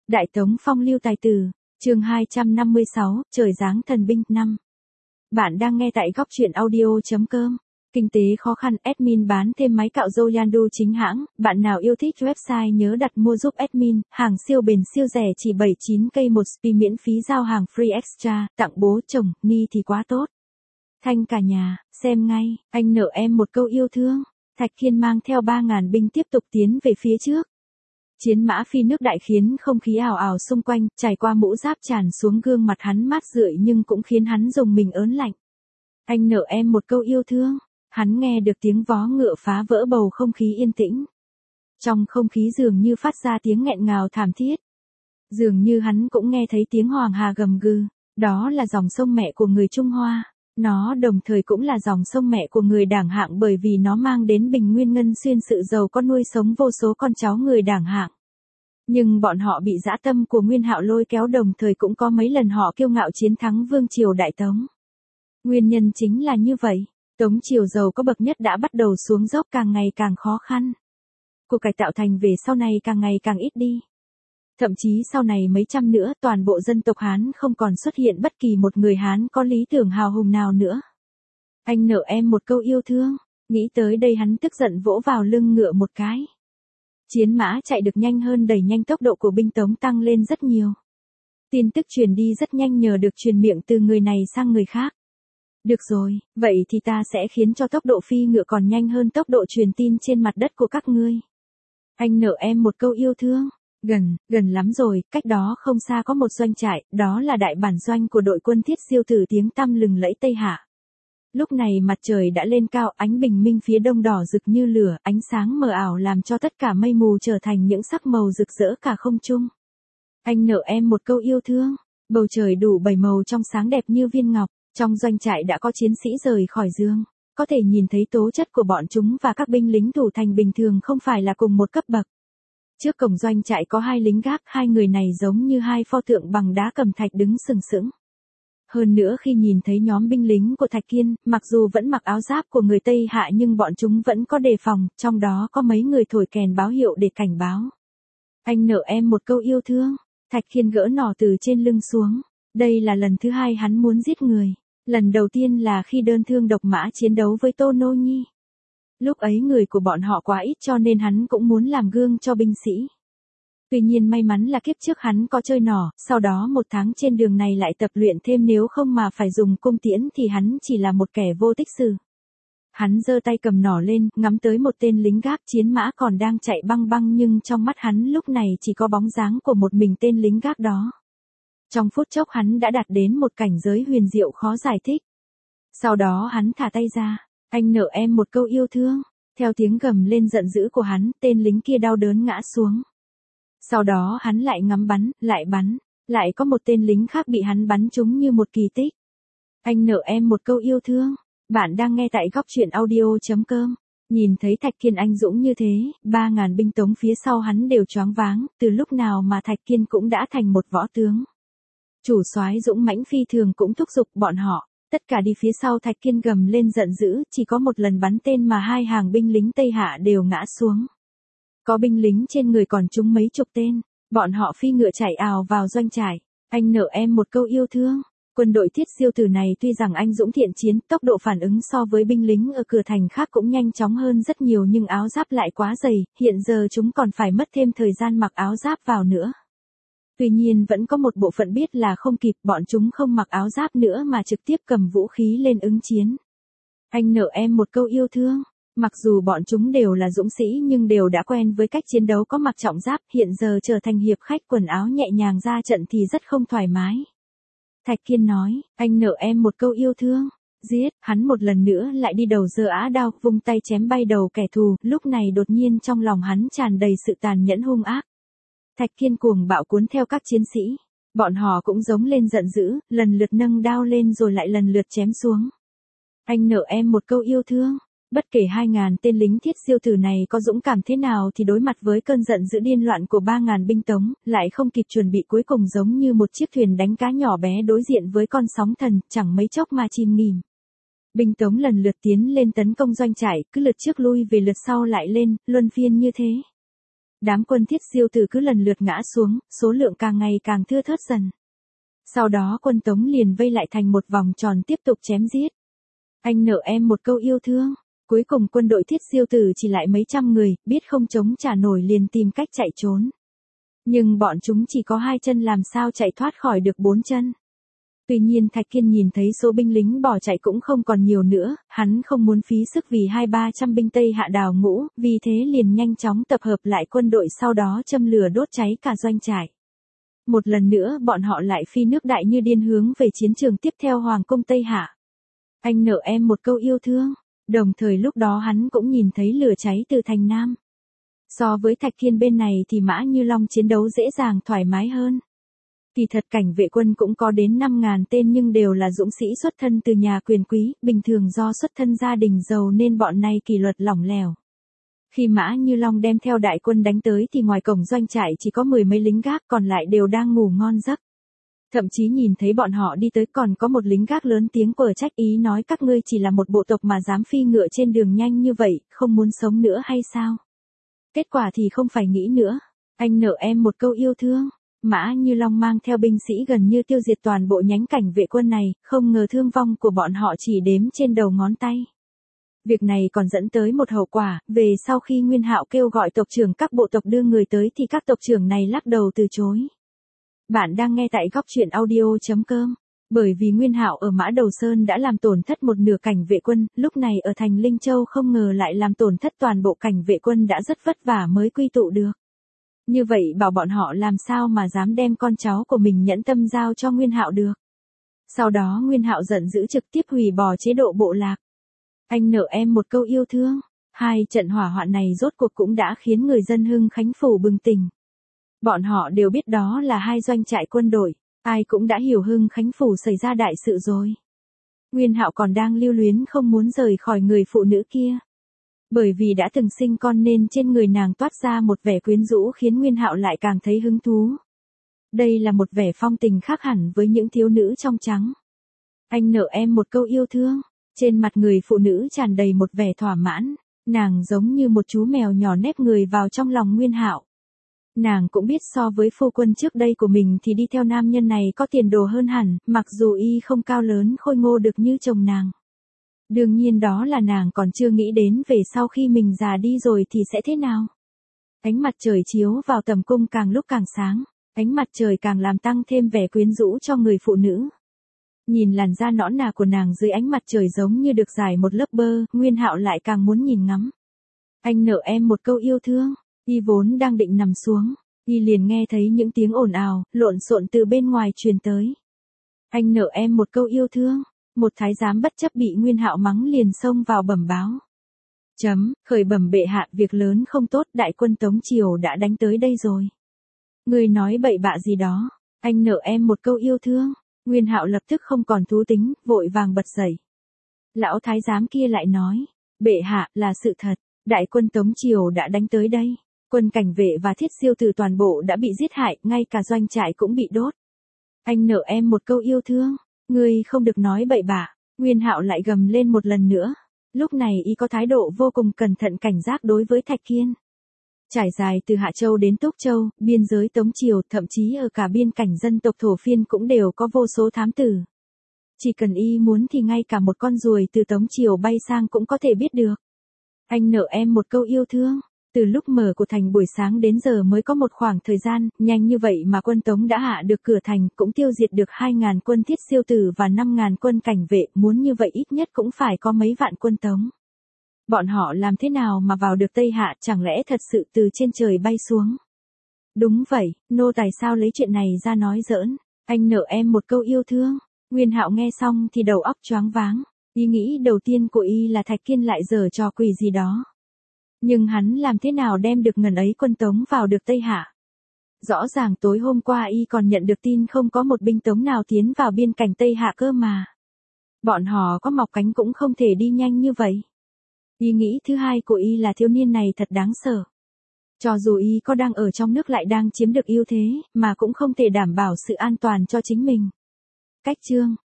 Đại Tống phong lưu tài tử, chương 256, trời giáng thần binh 5. Bạn đang nghe tại góc truyện audio.com. Kinh tế khó khăn, admin bán thêm máy cạo râu Yandu chính hãng, bạn nào yêu thích website nhớ đặt mua giúp admin, hàng siêu bền siêu rẻ chỉ 79k một spi miễn phí giao hàng free extra, tặng bố chồng, ni thì quá tốt. Thanh cả nhà, xem ngay, anh nợ em một câu yêu thương. Thạch Kiên mang theo 3.000 binh tiếp tục tiến về phía trước. Chiến mã phi nước đại khiến không khí ào ào xung quanh, trải qua mũ giáp tràn xuống gương mặt hắn mát rượi nhưng cũng khiến hắn dùng mình ớn lạnh. Anh nợ em một câu yêu thương. Hắn nghe được tiếng vó ngựa phá vỡ bầu không khí yên tĩnh. Trong không khí dường như phát ra tiếng nghẹn ngào thảm thiết. Dường như hắn cũng nghe thấy tiếng Hoàng Hà gầm gừ. Đó là dòng sông mẹ của người Trung Hoa. Nó đồng thời cũng là dòng sông mẹ của người Đảng Hạng bởi vì nó mang đến bình nguyên ngân xuyên sự giàu có nuôi sống vô số con cháu người Đảng Hạng. Nhưng bọn họ bị dã tâm của Nguyên Hạo lôi kéo, đồng thời cũng có mấy lần họ kiêu ngạo chiến thắng vương triều Đại Tống. Nguyên nhân chính là như vậy, Tống triều giàu có bậc nhất đã bắt đầu xuống dốc, càng ngày càng khó khăn. Cuộc cải tạo thành về sau này càng ngày càng ít đi. Thậm chí sau này mấy trăm nữa toàn bộ dân tộc Hán không còn xuất hiện bất kỳ một người Hán có lý tưởng hào hùng nào nữa. Anh nợ em một câu yêu thương. Nghĩ tới đây hắn tức giận vỗ vào lưng ngựa một cái. Chiến mã chạy được nhanh hơn, đẩy nhanh, tốc độ của binh Tống tăng lên rất nhiều. Tin tức truyền đi rất nhanh nhờ được truyền miệng từ người này sang người khác. Được rồi, vậy thì ta sẽ khiến cho tốc độ phi ngựa còn nhanh hơn tốc độ truyền tin trên mặt đất của các ngươi. Anh nợ em một câu yêu thương. Gần lắm rồi, cách đó không xa có một doanh trại, đó là đại bản doanh của đội quân Thiết Siêu Tử tiếng tăm lừng lẫy Tây Hạ. Lúc này mặt trời đã lên cao, ánh bình minh phía đông đỏ rực như lửa, ánh sáng mờ ảo làm cho tất cả mây mù trở thành những sắc màu rực rỡ cả không trung. Anh nợ em một câu yêu thương. Bầu trời đủ 7 màu trong sáng đẹp như viên ngọc. Trong doanh trại đã có chiến sĩ rời khỏi giường, có thể nhìn thấy tố chất của bọn chúng và các binh lính thủ thành bình thường không phải là cùng một cấp bậc. Trước cổng doanh trại có 2 lính gác, 2 người này giống như 2 pho tượng bằng đá cẩm thạch đứng sừng sững. Hơn nữa khi nhìn thấy nhóm binh lính của Thạch Kiên, mặc dù vẫn mặc áo giáp của người Tây Hạ nhưng bọn chúng vẫn có đề phòng, trong đó có mấy người thổi kèn báo hiệu để cảnh báo. Anh nợ em một câu yêu thương. Thạch Kiên gỡ nỏ từ trên lưng xuống. Đây là lần thứ 2 hắn muốn giết người. Lần đầu tiên là khi đơn thương độc mã chiến đấu với Tô Nô Nhi. Lúc ấy người của bọn họ quá ít cho nên hắn cũng muốn làm gương cho binh sĩ. Tuy nhiên may mắn là kiếp trước hắn có chơi nỏ, sau đó 1 tháng trên đường này lại tập luyện thêm, nếu không mà phải dùng cung tiễn thì hắn chỉ là một kẻ vô tích sự. Hắn giơ tay cầm nỏ lên, ngắm tới một tên lính gác chiến mã còn đang chạy băng băng, nhưng trong mắt hắn lúc này chỉ có bóng dáng của một mình tên lính gác đó. Trong phút chốc hắn đã đạt đến một cảnh giới huyền diệu khó giải thích. Sau đó hắn thả tay ra. Anh nợ em một câu yêu thương. Theo tiếng gầm lên giận dữ của hắn, tên lính kia đau đớn ngã xuống. Sau đó hắn lại ngắm bắn, lại bắn. Lại có một tên lính khác bị hắn bắn trúng như một kỳ tích. Anh nợ em một câu yêu thương. Bạn đang nghe tại góc truyện audio.com. Nhìn thấy Thạch Kiên anh dũng như thế, 3.000 binh Tống phía sau hắn đều choáng váng, từ lúc nào mà Thạch Kiên cũng đã thành một võ tướng. Chủ soái dũng mãnh phi thường cũng thúc giục bọn họ, tất cả đi phía sau Thạch Kiên gầm lên giận dữ, chỉ có một lần bắn tên mà 2 hàng binh lính Tây Hạ đều ngã xuống. Có binh lính trên người còn trúng mấy chục tên, bọn họ phi ngựa chạy ào vào doanh trại. Anh nợ em một câu yêu thương. Quân đội Thiết Siêu Tử này tuy rằng anh dũng thiện chiến, tốc độ phản ứng so với binh lính ở cửa thành khác cũng nhanh chóng hơn rất nhiều, nhưng áo giáp lại quá dày, hiện giờ chúng còn phải mất thêm thời gian mặc áo giáp vào nữa. Tuy nhiên vẫn có một bộ phận biết là không kịp, bọn chúng không mặc áo giáp nữa mà trực tiếp cầm vũ khí lên ứng chiến. Anh nợ em một câu yêu thương. Mặc dù bọn chúng đều là dũng sĩ nhưng đều đã quen với cách chiến đấu có mặc trọng giáp, hiện giờ trở thành hiệp khách quần áo nhẹ nhàng ra trận thì rất không thoải mái. Thạch Kiên nói, anh nợ em một câu yêu thương. Giết, hắn một lần nữa lại đi đầu giơ á đao, vung tay chém bay đầu kẻ thù, lúc này đột nhiên trong lòng hắn tràn đầy sự tàn nhẫn hung ác. Thạch Kiên cuồng bạo cuốn theo các chiến sĩ. Bọn họ cũng giống lên giận dữ, lần lượt nâng đao lên rồi lại lần lượt chém xuống. Anh nợ em một câu yêu thương. Bất kể 2.000 tên lính Thiết Siêu Tử này có dũng cảm thế nào thì đối mặt với cơn giận dữ điên loạn của 3.000 binh Tống, lại không kịp chuẩn bị, cuối cùng giống như một chiếc thuyền đánh cá nhỏ bé đối diện với con sóng thần, chẳng mấy chốc mà chìm nghỉm. Binh Tống lần lượt tiến lên tấn công doanh trại, cứ lượt trước lui về lượt sau lại lên, luân phiên như thế. Đám quân thiết siêu tử cứ lần lượt ngã xuống, số lượng càng ngày càng thưa thớt dần. Sau đó quân Tống liền vây lại thành một vòng tròn tiếp tục chém giết. Anh nợ em một câu yêu thương. Cuối cùng quân đội thiết siêu tử chỉ lại mấy trăm người, biết không chống trả nổi liền tìm cách chạy trốn. Nhưng bọn chúng chỉ có 2 chân làm sao chạy thoát khỏi được 4 chân. Tuy nhiên Thạch Kiên nhìn thấy số binh lính bỏ chạy cũng không còn nhiều nữa, hắn không muốn phí sức vì 200-300 binh Tây Hạ đào ngũ, vì thế liền nhanh chóng tập hợp lại quân đội sau đó châm lửa đốt cháy cả doanh trại. Một lần nữa bọn họ lại phi nước đại như điên hướng về chiến trường tiếp theo Hoàng cung Tây Hạ. Anh nợ em một câu yêu thương, đồng thời lúc đó hắn cũng nhìn thấy lửa cháy từ thành Nam. So với Thạch Kiên bên này thì Mã Như Long chiến đấu dễ dàng thoải mái hơn. Kỳ thật cảnh vệ quân cũng có đến 5.000 tên nhưng đều là dũng sĩ xuất thân từ nhà quyền quý, bình thường do xuất thân gia đình giàu nên bọn này kỷ luật lỏng lẻo. Khi Mã Như Long đem theo đại quân đánh tới thì ngoài cổng doanh trại chỉ có 10 mấy lính gác còn lại đều đang ngủ ngon giấc. Thậm chí nhìn thấy bọn họ đi tới còn có một lính gác lớn tiếng quở trách ý nói các ngươi chỉ là một bộ tộc mà dám phi ngựa trên đường nhanh như vậy, không muốn sống nữa hay sao? Kết quả thì không phải nghĩ nữa. Anh nợ em một câu yêu thương. Mã Như Long mang theo binh sĩ gần như tiêu diệt toàn bộ nhánh cảnh vệ quân này, không ngờ thương vong của bọn họ chỉ đếm trên đầu ngón tay. Việc này còn dẫn tới một hậu quả, về sau khi Nguyên Hạo kêu gọi tộc trưởng các bộ tộc đưa người tới thì các tộc trưởng này lắc đầu từ chối. Bạn đang nghe tại góc truyện audio.com. Bởi vì Nguyên Hạo ở Mã Đầu Sơn đã làm tổn thất một nửa cảnh vệ quân, lúc này ở thành Linh Châu không ngờ lại làm tổn thất toàn bộ cảnh vệ quân đã rất vất vả mới quy tụ được. Như vậy bảo bọn họ làm sao mà dám đem con cháu của mình nhẫn tâm giao cho Nguyên Hạo được. Sau đó Nguyên Hạo giận dữ trực tiếp hủy bỏ chế độ bộ lạc. Anh nợ em một câu yêu thương. 2 trận hỏa hoạn này rốt cuộc cũng đã khiến người dân Hưng Khánh Phủ bừng tỉnh. Bọn họ đều biết đó là 2 doanh trại quân đội, ai cũng đã hiểu Hưng Khánh Phủ xảy ra đại sự rồi. Nguyên Hạo còn đang lưu luyến không muốn rời khỏi người phụ nữ kia. Bởi vì đã từng sinh con nên trên người nàng toát ra một vẻ quyến rũ khiến Nguyên Hạo lại càng thấy hứng thú. Đây là một vẻ phong tình khác hẳn với những thiếu nữ trong trắng. Anh nợ em một câu yêu thương. Trên mặt người phụ nữ tràn đầy một vẻ thỏa mãn, nàng giống như một chú mèo nhỏ nép người vào trong lòng Nguyên Hạo. Nàng cũng biết so với phu quân trước đây của mình thì đi theo nam nhân này có tiền đồ hơn hẳn, mặc dù y không cao lớn khôi ngô được như chồng nàng. Đương nhiên đó là nàng còn chưa nghĩ đến về sau khi mình già đi rồi thì sẽ thế nào. Ánh mặt trời chiếu vào tầm cung càng lúc càng sáng, ánh mặt trời càng làm tăng thêm vẻ quyến rũ cho người phụ nữ. Nhìn làn da nõn nà của nàng dưới ánh mặt trời giống như được rải một lớp bơ, Nguyên Hạo lại càng muốn nhìn ngắm. Anh nợ em một câu yêu thương. Y vốn đang định nằm xuống, y liền nghe thấy những tiếng ồn ào, lộn xộn từ bên ngoài truyền tới. Anh nợ em một câu yêu thương. Một thái giám bất chấp bị Nguyên Hạo mắng liền xông vào bẩm báo. Khởi bẩm bệ hạ, việc lớn không tốt, đại quân Tống Triều đã đánh tới đây rồi. Người nói bậy bạ gì đó. Anh nợ em một câu yêu thương. Nguyên Hạo lập tức không còn thú tính, vội vàng bật dậy. Lão thái giám kia lại nói, bệ hạ, là sự thật, đại quân Tống Triều đã đánh tới đây. Quân cảnh vệ và thiết siêu tử toàn bộ đã bị giết hại, ngay cả doanh trại cũng bị đốt. Anh nợ em một câu yêu thương. Ngươi không được nói bậy bạ. Nguyên Hạo lại gầm lên một lần nữa. Lúc này y có thái độ vô cùng cẩn thận cảnh giác đối với Thạch Kiên. Trải dài từ Hạ Châu đến Túc Châu, biên giới Tống Triều, thậm chí ở cả biên cảnh dân tộc Thổ Phiên cũng đều có vô số thám tử. Chỉ cần y muốn thì ngay cả một con ruồi từ Tống Triều bay sang cũng có thể biết được. Anh nợ em một câu yêu thương. Từ lúc mở của thành buổi sáng đến giờ mới có một khoảng thời gian, nhanh như vậy mà quân Tống đã hạ được cửa thành, cũng tiêu diệt được 2.000 quân thiết siêu tử và 5.000 quân cảnh vệ, muốn như vậy ít nhất cũng phải có mấy vạn quân Tống. Bọn họ làm thế nào mà vào được Tây Hạ, chẳng lẽ thật sự từ trên trời bay xuống? Đúng vậy, nô tài sao lấy chuyện này ra nói giỡn. Anh nợ em một câu yêu thương. Nguyên Hạo nghe xong thì đầu óc choáng váng. Ý nghĩ đầu tiên của y là Thạch Kiên lại giở trò quỷ gì đó. Nhưng hắn làm thế nào đem được ngần ấy quân Tống vào được Tây Hạ? Rõ ràng tối hôm qua y còn nhận được tin không có một binh Tống nào tiến vào biên cảnh Tây Hạ cơ mà. Bọn họ có mọc cánh cũng không thể đi nhanh như vậy. Ý nghĩ thứ hai của y là thiếu niên này thật đáng sợ. Cho dù y có đang ở trong nước lại đang chiếm được ưu thế, mà cũng không thể đảm bảo sự an toàn cho chính mình. Cách chương